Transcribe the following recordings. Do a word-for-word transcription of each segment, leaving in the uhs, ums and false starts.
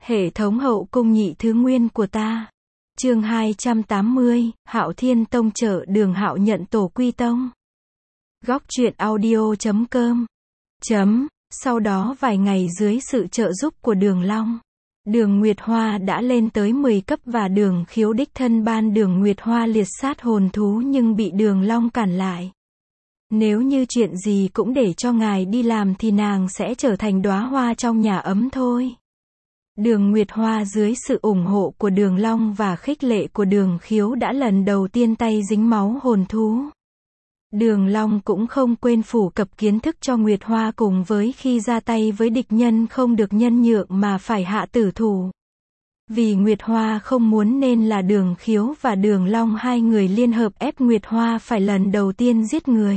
Hệ thống hậu cung nhị thứ nguyên của ta. Chương hai trăm tám mươi, Hạo Thiên Tông trợ Đường Hạo nhận tổ quy tông. Góc truyện audio chấm com. Chấm. Sau đó vài ngày dưới sự trợ giúp của Đường Long, Đường Nguyệt Hoa đã lên tới mười cấp và Đường Khiếu đích thân ban Đường Nguyệt Hoa liệt sát hồn thú nhưng bị Đường Long cản lại. Nếu như chuyện gì cũng để cho ngài đi làm thì nàng sẽ trở thành đóa hoa trong nhà ấm thôi. Đường Nguyệt Hoa dưới sự ủng hộ của Đường Long và khích lệ của Đường Khiếu đã lần đầu tiên tay dính máu hồn thú. Đường Long cũng không quên phổ cập kiến thức cho Nguyệt Hoa cùng với khi ra tay với địch nhân không được nhân nhượng mà phải hạ tử thủ. Vì Nguyệt Hoa không muốn nên là Đường Khiếu và Đường Long hai người liên hợp ép Nguyệt Hoa phải lần đầu tiên giết người.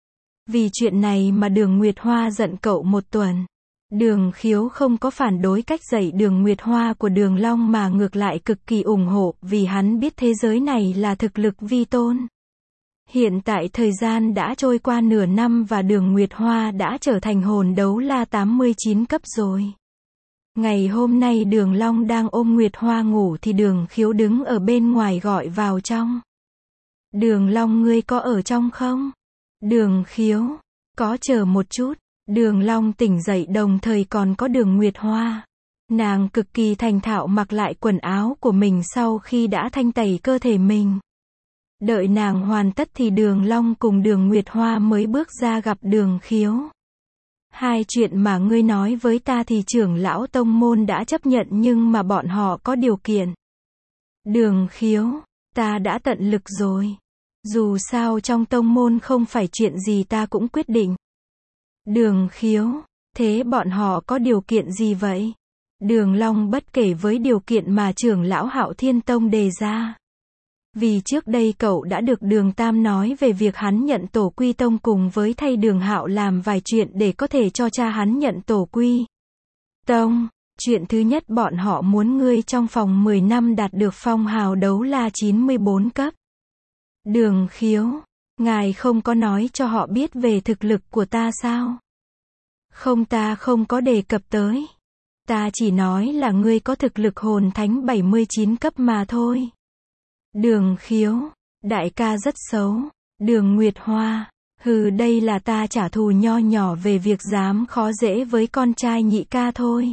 Vì chuyện này mà Đường Nguyệt Hoa giận cậu một tuần. Đường Khiếu không có phản đối cách dạy Đường Nguyệt Hoa của Đường Long mà ngược lại cực kỳ ủng hộ vì hắn biết thế giới này là thực lực vi tôn. Hiện tại thời gian đã trôi qua nửa năm và Đường Nguyệt Hoa đã trở thành hồn đấu la tám mươi chín cấp rồi. Ngày hôm nay Đường Long đang ôm Nguyệt Hoa ngủ thì Đường Khiếu đứng ở bên ngoài gọi vào trong. Đường Long ngươi có ở trong không? Đường Khiếu, có chờ một chút. Đường Long tỉnh dậy đồng thời còn có Đường Nguyệt Hoa. Nàng cực kỳ thành thạo mặc lại quần áo của mình sau khi đã thanh tẩy cơ thể mình. Đợi nàng hoàn tất thì Đường Long cùng Đường Nguyệt Hoa mới bước ra gặp Đường Khiếu. Hai chuyện mà ngươi nói với ta thì trưởng lão tông môn đã chấp nhận nhưng mà bọn họ có điều kiện. Đường Khiếu, ta đã tận lực rồi. Dù sao trong tông môn không phải chuyện gì ta cũng quyết định. Đường Khiếu, thế bọn họ có điều kiện gì vậy? Đường Long bất kể với điều kiện mà trưởng lão Hạo Thiên Tông đề ra. Vì trước đây cậu đã được Đường Tam nói về việc hắn nhận tổ quy tông cùng với thay Đường Hạo làm vài chuyện để có thể cho cha hắn nhận tổ quy tông. Chuyện thứ nhất bọn họ muốn ngươi trong vòng mười năm đạt được phong hào đấu la chín mươi bốn cấp. Đường Khiếu, ngài không có nói cho họ biết về thực lực của ta sao? Không, ta không có đề cập tới. Ta chỉ nói là ngươi có thực lực hồn thánh bảy mươi chín cấp mà thôi. Đường Khiếu, đại ca rất xấu. Đường Nguyệt Hoa, hừ, đây là ta trả thù nho nhỏ về việc dám khó dễ với con trai nhị ca thôi.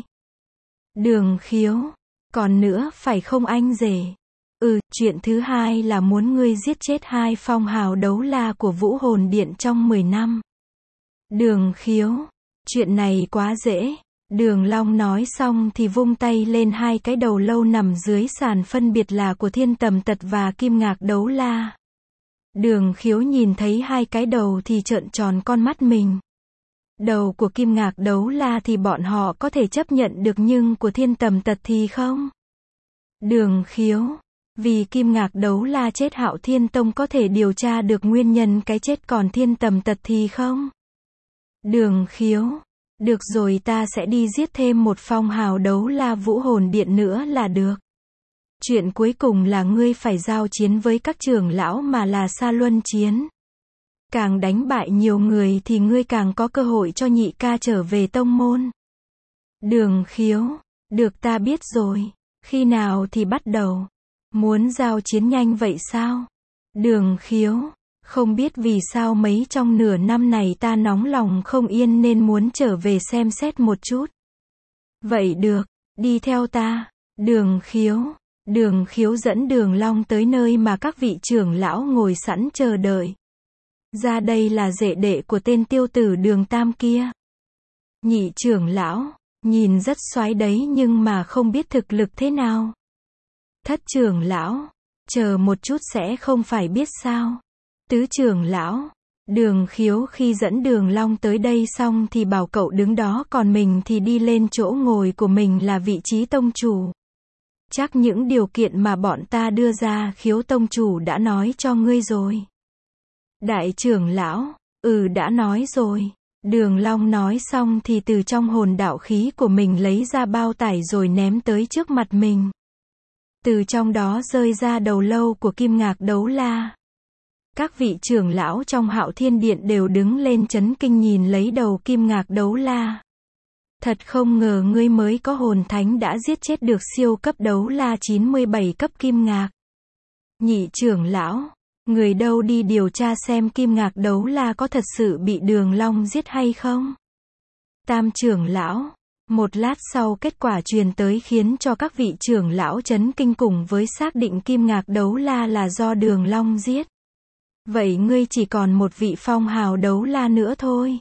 Đường Khiếu, còn nữa phải không anh rể? Ừ, chuyện thứ hai là muốn ngươi giết chết hai phong hào đấu la của Vũ Hồn Điện trong mười năm. Đường Khiếu, chuyện này quá dễ. Đường Long nói xong thì vung tay lên hai cái đầu lâu nằm dưới sàn phân biệt là của Thiên Tầm Tật và Kim Ngạc Đấu La. Đường Khiếu nhìn thấy hai cái đầu thì trợn tròn con mắt mình. Đầu của Kim Ngạc Đấu La thì bọn họ có thể chấp nhận được nhưng của Thiên Tầm Tật thì không. Đường Khiếu, vì Kim Ngạc Đấu La chết Hạo Thiên Tông có thể điều tra được nguyên nhân cái chết còn Thiên Tầm Tật thì không. Đường Khiếu, được rồi, ta sẽ đi giết thêm một phong hào đấu la Vũ Hồn Điện nữa là được. Chuyện cuối cùng là ngươi phải giao chiến với các trưởng lão mà là Sa Luân chiến. Càng đánh bại nhiều người thì ngươi càng có cơ hội cho nhị ca trở về tông môn. Đường Khiếu, được, ta biết rồi. Khi nào thì bắt đầu? Muốn giao chiến nhanh vậy sao? Đường Khiếu, không biết vì sao mấy trong nửa năm này ta nóng lòng không yên nên muốn trở về xem xét một chút. Vậy được, đi theo ta. Đường Khiếu, Đường Khiếu dẫn Đường Long tới nơi mà các vị trưởng lão ngồi sẵn chờ đợi. Ra đây là đệ đệ của tên tiêu tử Đường Tam kia. Nhị trưởng lão, nhìn rất soái đấy nhưng mà không biết thực lực thế nào. Thất trưởng lão, chờ một chút sẽ không phải biết sao. Tứ trưởng lão, Đường Khiếu khi dẫn Đường Long tới đây xong thì bảo cậu đứng đó còn mình thì đi lên chỗ ngồi của mình là vị trí tông chủ. Chắc những điều kiện mà bọn ta đưa ra Khiếu tông chủ đã nói cho ngươi rồi. Đại trưởng lão, ừ, đã nói rồi. Đường Long nói xong thì từ trong hồn đạo khí của mình lấy ra bao tải rồi ném tới trước mặt mình. Từ trong đó rơi ra đầu lâu của Kim Ngạc Đấu La. Các vị trưởng lão trong Hạo Thiên Điện đều đứng lên chấn kinh nhìn lấy đầu Kim Ngạc Đấu La. Thật không ngờ ngươi mới có hồn thánh đã giết chết được siêu cấp đấu la chín mươi bảy cấp Kim Ngạc. Nhị trưởng lão, người đâu đi điều tra xem Kim Ngạc đấu la có thật sự bị Đường Long giết hay không? Tam trưởng lão, một lát sau kết quả truyền tới khiến cho các vị trưởng lão chấn kinh cùng với xác định Kim Ngạc đấu la là do Đường Long giết. Vậy ngươi chỉ còn một vị phong hào đấu la nữa thôi.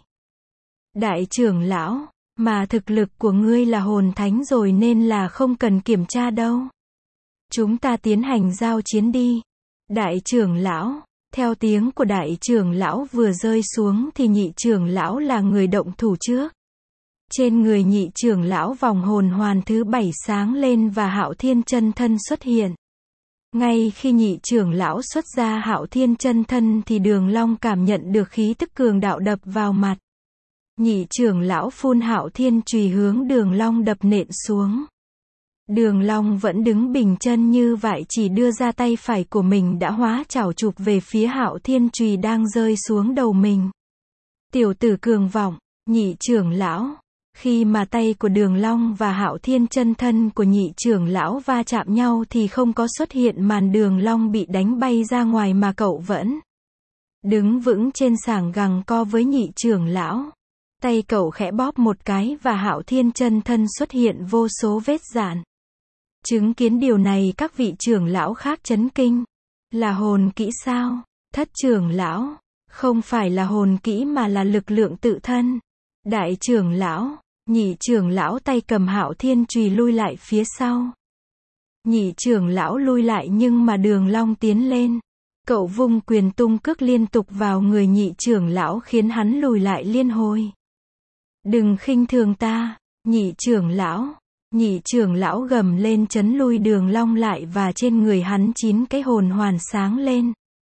Đại trưởng lão, mà thực lực của ngươi là hồn thánh rồi nên là không cần kiểm tra đâu. Chúng ta tiến hành giao chiến đi. Đại trưởng lão, theo tiếng của đại trưởng lão vừa rơi xuống thì nhị trưởng lão là người động thủ trước. Trên người nhị trưởng lão vòng hồn hoàn thứ bảy sáng lên và Hạo Thiên chân thân xuất hiện. Ngay khi nhị trưởng lão xuất ra Hạo Thiên chân thân thì Đường Long cảm nhận được khí tức cường đạo đập vào mặt. Nhị trưởng lão phun Hạo Thiên chùy hướng Đường Long đập nện xuống. Đường Long vẫn đứng bình chân như vậy, chỉ đưa ra tay phải của mình đã hóa chảo chụp về phía Hạo Thiên chùy đang rơi xuống đầu mình. Tiểu tử cường vọng, nhị trưởng lão. Khi mà tay của Đường Long và Hạo Thiên chân thân của nhị trưởng lão va chạm nhau thì không có xuất hiện màn Đường Long bị đánh bay ra ngoài mà cậu vẫn đứng vững trên sảng gằng co với nhị trưởng lão. Tay cậu khẽ bóp một cái và Hạo Thiên chân thân xuất hiện vô số vết rạn. Chứng kiến điều này các vị trưởng lão khác chấn kinh. Là hồn kỹ sao? Thất trưởng lão, không phải là hồn kỹ mà là lực lượng tự thân. Đại trưởng lão, nhị trưởng lão tay cầm Hạo Thiên chùy lui lại phía sau. Nhị trưởng lão lui lại nhưng mà Đường Long tiến lên. Cậu vung quyền tung cước liên tục vào người nhị trưởng lão khiến hắn lùi lại liên hồi. Đừng khinh thường ta, nhị trưởng lão. Nhị trưởng lão gầm lên chấn lui Đường Long lại và trên người hắn chín cái hồn hoàn sáng lên.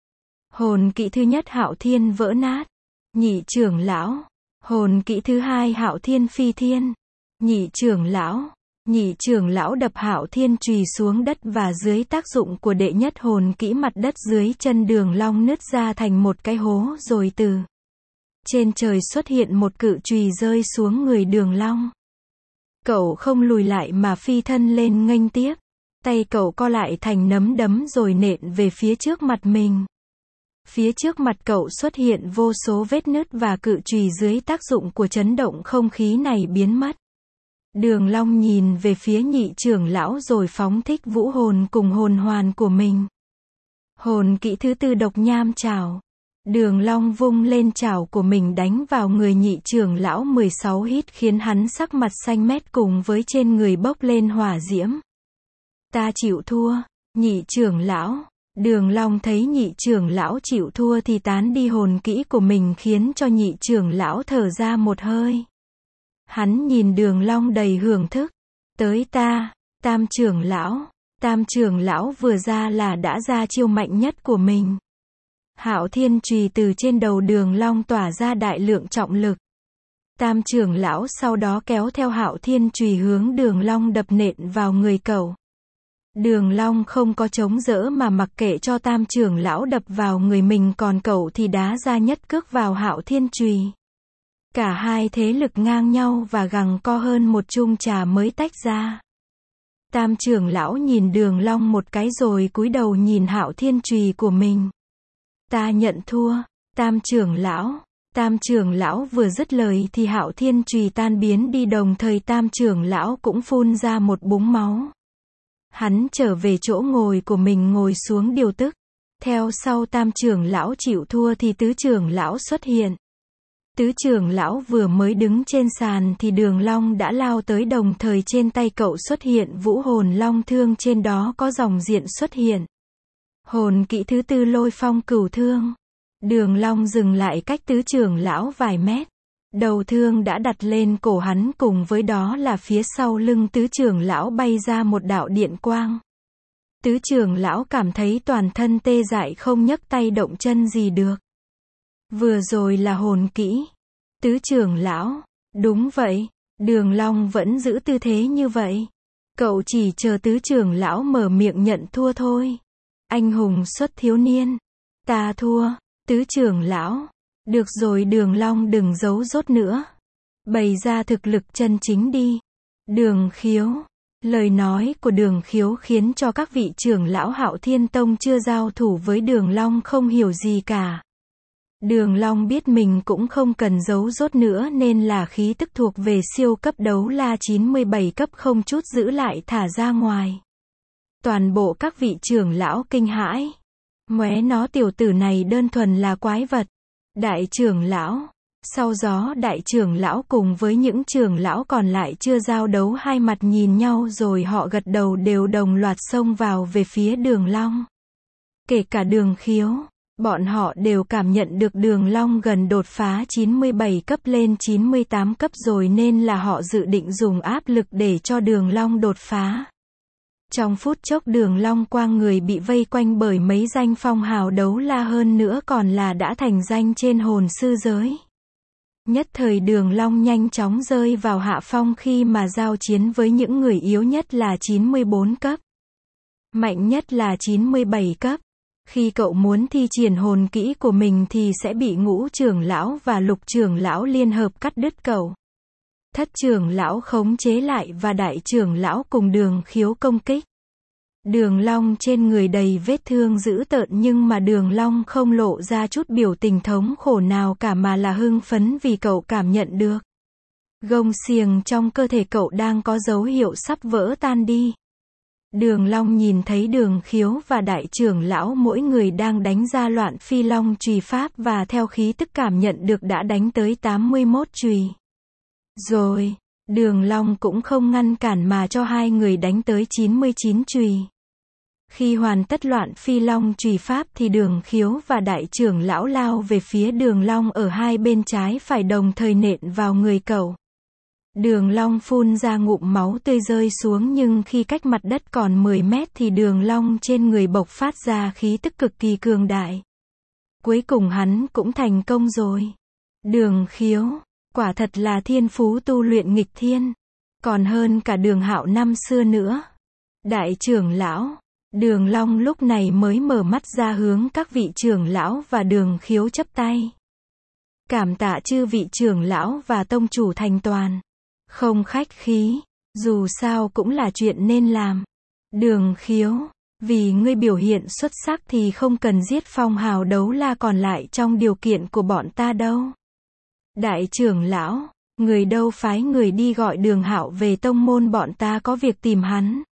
Hồn kỹ thứ nhất Hạo Thiên vỡ nát. Nhị trưởng lão. Hồn kỹ thứ hai Hạo Thiên phi thiên. Nhị trưởng lão. Nhị trưởng lão đập Hạo Thiên chùy xuống đất và dưới tác dụng của đệ nhất hồn kỹ mặt đất dưới chân Đường Long nứt ra thành một cái hố rồi từ trên trời xuất hiện một cự chùy rơi xuống người Đường Long. Cậu không lùi lại mà phi thân lên nghênh tiếp. Tay cậu co lại thành nắm đấm rồi nện về phía trước mặt mình. Phía trước mặt cậu xuất hiện vô số vết nứt và cự chùy dưới tác dụng của chấn động không khí này biến mất. Đường Long nhìn về phía nhị trưởng lão rồi phóng thích vũ hồn cùng hồn hoàn của mình. Hồn kỹ thứ tư độc nham trảo. Đường Long vung lên trảo của mình đánh vào người nhị trưởng lão mười sáu hít khiến hắn sắc mặt xanh mét cùng với trên người bốc lên hỏa diễm. Ta chịu thua, nhị trưởng lão. Đường Long thấy nhị trưởng lão chịu thua thì tán đi hồn kỹ của mình khiến cho nhị trưởng lão thở ra một hơi. Hắn nhìn Đường Long đầy hưởng thức. Tới ta, tam trưởng lão. Tam trưởng lão vừa ra là đã ra chiêu mạnh nhất của mình. Hạo Thiên chùy từ trên đầu Đường Long tỏa ra đại lượng trọng lực. Tam trưởng lão sau đó kéo theo Hạo Thiên chùy hướng Đường Long đập nện vào người cậu. Đường Long không có chống đỡ mà mặc kệ cho tam trưởng lão đập vào người mình, còn cậu thì đá ra nhất cước vào Hạo Thiên chùy. Cả hai thế lực ngang nhau và gằng co hơn một chung trà mới tách ra. Tam trưởng lão nhìn Đường Long một cái rồi cúi đầu nhìn Hạo Thiên chùy của mình. Ta nhận thua, tam trưởng lão. Tam trưởng lão vừa dứt lời thì Hạo Thiên chùy tan biến đi, đồng thời tam trưởng lão cũng phun ra một búng máu. Hắn trở về chỗ ngồi của mình ngồi xuống điều tức. Theo sau tam trưởng lão chịu thua thì tứ trưởng lão xuất hiện. Tứ trưởng lão vừa mới đứng trên sàn thì Đường Long đã lao tới, đồng thời trên tay cậu xuất hiện vũ hồn long thương, trên đó có dòng diện xuất hiện. Hồn kỹ thứ tư lôi phong cửu thương. Đường Long dừng lại cách tứ trưởng lão vài mét. Đầu thương đã đặt lên cổ hắn, cùng với đó là phía sau lưng tứ trưởng lão bay ra một đạo điện quang. Tứ trưởng lão cảm thấy toàn thân tê dại, không nhấc tay động chân gì được. Vừa rồi là hồn kỹ. Tứ trưởng lão, đúng vậy, Đường Long vẫn giữ tư thế như vậy. Cậu chỉ chờ tứ trưởng lão mở miệng nhận thua thôi. Anh hùng xuất thiếu niên. Ta thua, tứ trưởng lão. Được rồi Đường Long đừng giấu dốt nữa. Bày ra thực lực chân chính đi. Đường Khiếu. Lời nói của Đường Khiếu khiến cho các vị trưởng lão Hạo Thiên Tông chưa giao thủ với Đường Long không hiểu gì cả. Đường Long biết mình cũng không cần giấu rốt nữa nên là khí tức thuộc về siêu cấp đấu la chín mươi bảy cấp không chút giữ lại thả ra ngoài. Toàn bộ các vị trưởng lão kinh hãi. Móe nó, tiểu tử này đơn thuần là quái vật. Đại trưởng lão. Sau đó đại trưởng lão cùng với những trưởng lão còn lại chưa giao đấu hai mặt nhìn nhau rồi họ gật đầu đều đồng loạt xông vào về phía Đường Long. Kể cả Đường Khiếu. Bọn họ đều cảm nhận được Đường Long gần đột phá chín mươi bảy cấp lên chín mươi tám cấp rồi nên là họ dự định dùng áp lực để cho Đường Long đột phá. Trong phút chốc Đường Long quang người bị vây quanh bởi mấy danh phong hào đấu la, hơn nữa còn là đã thành danh trên hồn sư giới. Nhất thời Đường Long nhanh chóng rơi vào hạ phong khi mà giao chiến với những người yếu nhất là chín mươi bốn cấp. Mạnh nhất là chín mươi bảy cấp. Khi cậu muốn thi triển hồn kỹ của mình thì sẽ bị ngũ trưởng lão và lục trưởng lão liên hợp cắt đứt cậu. Thất trưởng lão khống chế lại và đại trưởng lão cùng Đường Khiếu công kích. Đường Long trên người đầy vết thương dữ tợn nhưng mà Đường Long không lộ ra chút biểu tình thống khổ nào cả mà là hưng phấn vì cậu cảm nhận được. Gông xiềng trong cơ thể cậu đang có dấu hiệu sắp vỡ tan đi. Đường Long nhìn thấy Đường Khiếu và đại trưởng lão mỗi người đang đánh ra loạn phi long chùy pháp và theo khí tức cảm nhận được đã đánh tới tám mươi mốt chùy. Rồi, Đường Long cũng không ngăn cản mà cho hai người đánh tới chín mươi chín chùy. Khi hoàn tất loạn phi long chùy pháp thì Đường Khiếu và đại trưởng lão lao về phía Đường Long ở hai bên trái phải đồng thời nện vào người cậu. Đường Long phun ra ngụm máu tươi rơi xuống nhưng khi cách mặt đất còn mười mét thì Đường Long trên người bộc phát ra khí tức cực kỳ cường đại. Cuối cùng hắn cũng thành công rồi. Đường Khiếu, quả thật là thiên phú tu luyện nghịch thiên. Còn hơn cả Đường Hạo năm xưa nữa. Đại trưởng lão, Đường Long lúc này mới mở mắt ra hướng các vị trưởng lão và Đường Khiếu chắp tay. Cảm tạ chư vị trưởng lão và tông chủ thành toàn. Không khách khí, dù sao cũng là chuyện nên làm. Đường Khiếu, vì ngươi biểu hiện xuất sắc thì không cần giết phong hào đấu la còn lại trong điều kiện của bọn ta đâu. Đại trưởng lão, người đâu phái người đi gọi Đường Hạo về tông môn, bọn ta có việc tìm hắn.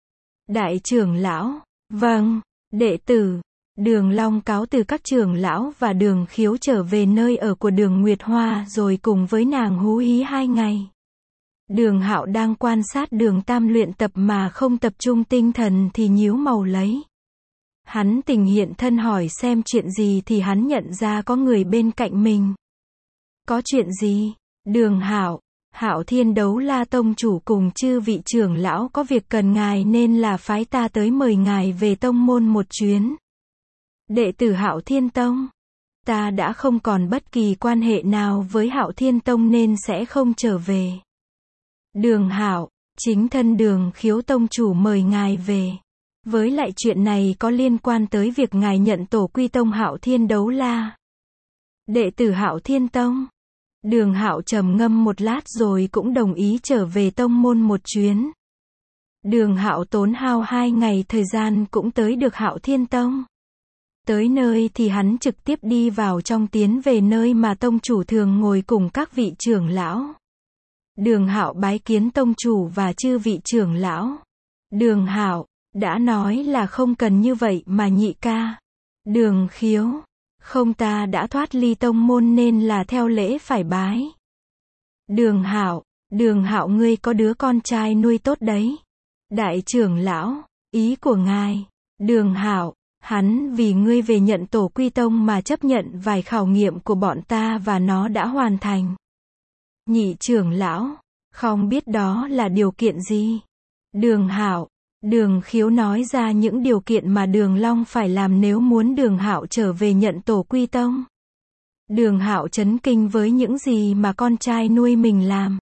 Đại trưởng lão, vâng, đệ tử. Đường Long cáo từ các trưởng lão và Đường Khiếu trở về nơi ở của Đường Nguyệt Hoa rồi cùng với nàng hú hí hai ngày. Đường Hạo đang quan sát Đường Tam luyện tập mà không tập trung tinh thần thì nhíu màu lấy. Hắn tình hiện thân hỏi xem chuyện gì thì hắn nhận ra có người bên cạnh mình. Có chuyện gì? Đường Hạo, Hạo Thiên Đấu La tông chủ cùng chư vị trưởng lão có việc cần ngài nên là phái ta tới mời ngài về tông môn một chuyến. Đệ tử Hạo Thiên Tông, ta đã không còn bất kỳ quan hệ nào với Hạo Thiên Tông nên sẽ không trở về. Đường Hạo, chính thân Đường Khiếu tông chủ mời ngài về. Với lại chuyện này có liên quan tới việc ngài nhận tổ quy tông Hạo Thiên Đấu La. Đệ tử Hạo Thiên Tông. Đường Hạo trầm ngâm một lát rồi cũng đồng ý trở về tông môn một chuyến. Đường Hạo tốn hao hai ngày thời gian cũng tới được Hạo Thiên Tông. Tới nơi thì hắn trực tiếp đi vào trong tiến về nơi mà tông chủ thường ngồi cùng các vị trưởng lão. Đường Hạo bái kiến tông chủ và chư vị trưởng lão. Đường Hạo, đã nói là không cần như vậy mà nhị ca. Đường Khiếu, không, ta đã thoát ly tông môn nên là theo lễ phải bái. Đường Hạo, Đường Hạo ngươi có đứa con trai nuôi tốt đấy. Đại trưởng lão, ý của ngài. Đường Hạo, hắn vì ngươi về nhận tổ quy tông mà chấp nhận vài khảo nghiệm của bọn ta và nó đã hoàn thành. Nhị trưởng lão, không biết đó là điều kiện gì? Đường Hạo, Đường Khiếu nói ra những điều kiện mà Đường Long phải làm nếu muốn Đường Hạo trở về nhận tổ quy tông. Đường Hạo chấn kinh với những gì mà con trai nuôi mình làm.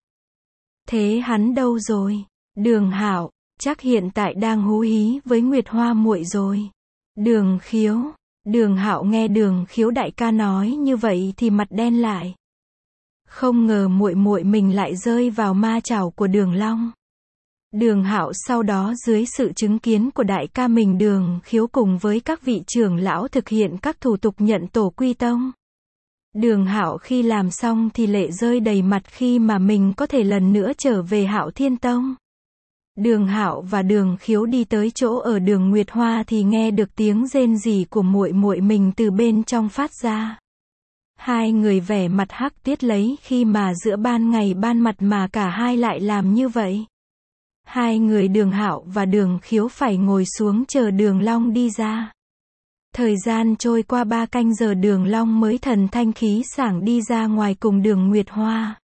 Thế hắn đâu rồi? Đường Hạo, chắc hiện tại đang hú hí với Nguyệt Hoa muội rồi. Đường Khiếu, Đường Hạo nghe Đường Khiếu đại ca nói như vậy thì mặt đen lại. Không ngờ muội muội mình lại rơi vào ma chảo của Đường Long. Đường Hạo sau đó dưới sự chứng kiến của đại ca mình Đường Khiếu cùng với các vị trưởng lão thực hiện các thủ tục nhận tổ quy tông. Đường Hạo khi làm xong thì lệ rơi đầy mặt khi mà mình có thể lần nữa trở về Hạo Thiên Tông. Đường Hạo và Đường Khiếu đi tới chỗ ở Đường Nguyệt Hoa thì nghe được tiếng rên rỉ của muội muội mình từ bên trong phát ra. Hai người vẻ mặt hắc tiết lấy khi mà giữa ban ngày ban mặt mà cả hai lại làm như vậy. Hai người Đường Hạo và Đường Khiếu phải ngồi xuống chờ Đường Long đi ra. Thời gian trôi qua ba canh giờ Đường Long mới thần thanh khí sảng đi ra ngoài cùng Đường Nguyệt Hoa.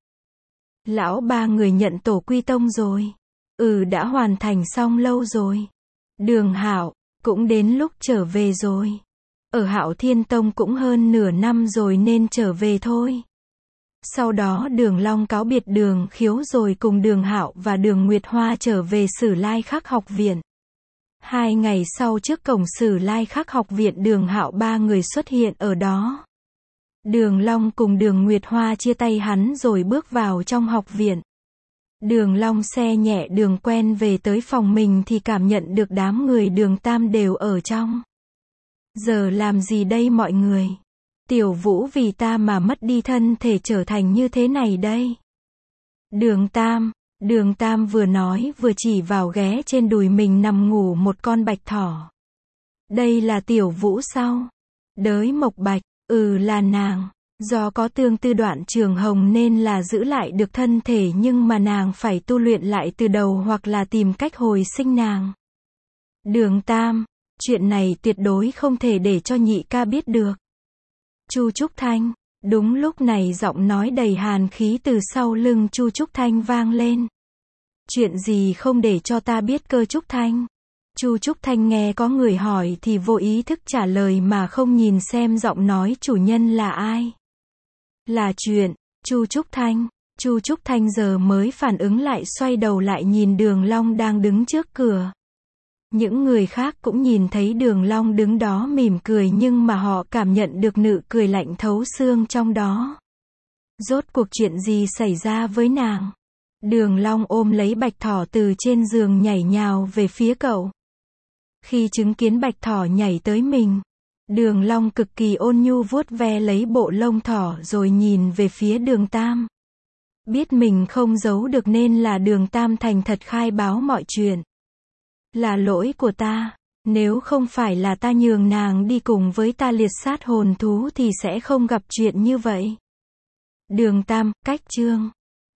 Lão ba người nhận tổ quy tông rồi. Ừ, đã hoàn thành xong lâu rồi. Đường Hạo, cũng đến lúc trở về rồi. Ở Hạo Thiên Tông cũng hơn nửa năm rồi nên trở về thôi. Sau đó Đường Long cáo biệt Đường Khiếu rồi cùng Đường Hạo và Đường Nguyệt Hoa trở về Sử Lai Khắc học viện. Hai ngày sau trước cổng Sử Lai Khắc học viện Đường Hạo ba người xuất hiện ở đó. Đường Long cùng Đường Nguyệt Hoa chia tay hắn rồi bước vào trong học viện. Đường Long xe nhẹ đường quen về tới phòng mình thì cảm nhận được đám người Đường Tam đều ở trong. Giờ làm gì đây mọi người? Tiểu Vũ vì ta mà mất đi thân thể trở thành như thế này đây. Đường Tam, Đường Tam vừa nói vừa chỉ vào ghé trên đùi mình nằm ngủ một con bạch thỏ. Đây là Tiểu Vũ sao? Đới Mộc Bạch, ừ là nàng. Do có tương tư đoạn trường hồng nên là giữ lại được thân thể nhưng mà nàng phải tu luyện lại từ đầu hoặc là tìm cách hồi sinh nàng. Đường Tam, chuyện này tuyệt đối không thể để cho nhị ca biết được. Chu Trúc Thanh, đúng lúc này giọng nói đầy hàn khí từ sau lưng Chu Trúc Thanh vang lên. Chuyện gì không để cho ta biết cơ Trúc Thanh? Chu Trúc Thanh nghe có người hỏi thì vô ý thức trả lời mà không nhìn xem giọng nói chủ nhân là ai. Là chuyện, Chu Trúc Thanh, Chu Trúc Thanh giờ mới phản ứng lại xoay đầu lại nhìn Đường Long đang đứng trước cửa. Những người khác cũng nhìn thấy Đường Long đứng đó mỉm cười nhưng mà họ cảm nhận được nụ cười lạnh thấu xương trong đó. Rốt cuộc chuyện gì xảy ra với nàng? Đường Long ôm lấy bạch thỏ từ trên giường nhảy nhào về phía cậu. Khi chứng kiến bạch thỏ nhảy tới mình, Đường Long cực kỳ ôn nhu vuốt ve lấy bộ lông thỏ rồi nhìn về phía Đường Tam. Biết mình không giấu được nên là Đường Tam thành thật khai báo mọi chuyện. Là lỗi của ta, nếu không phải là ta nhường nàng đi cùng với ta liệt sát hồn thú thì sẽ không gặp chuyện như vậy. Đường Tam, cách chương.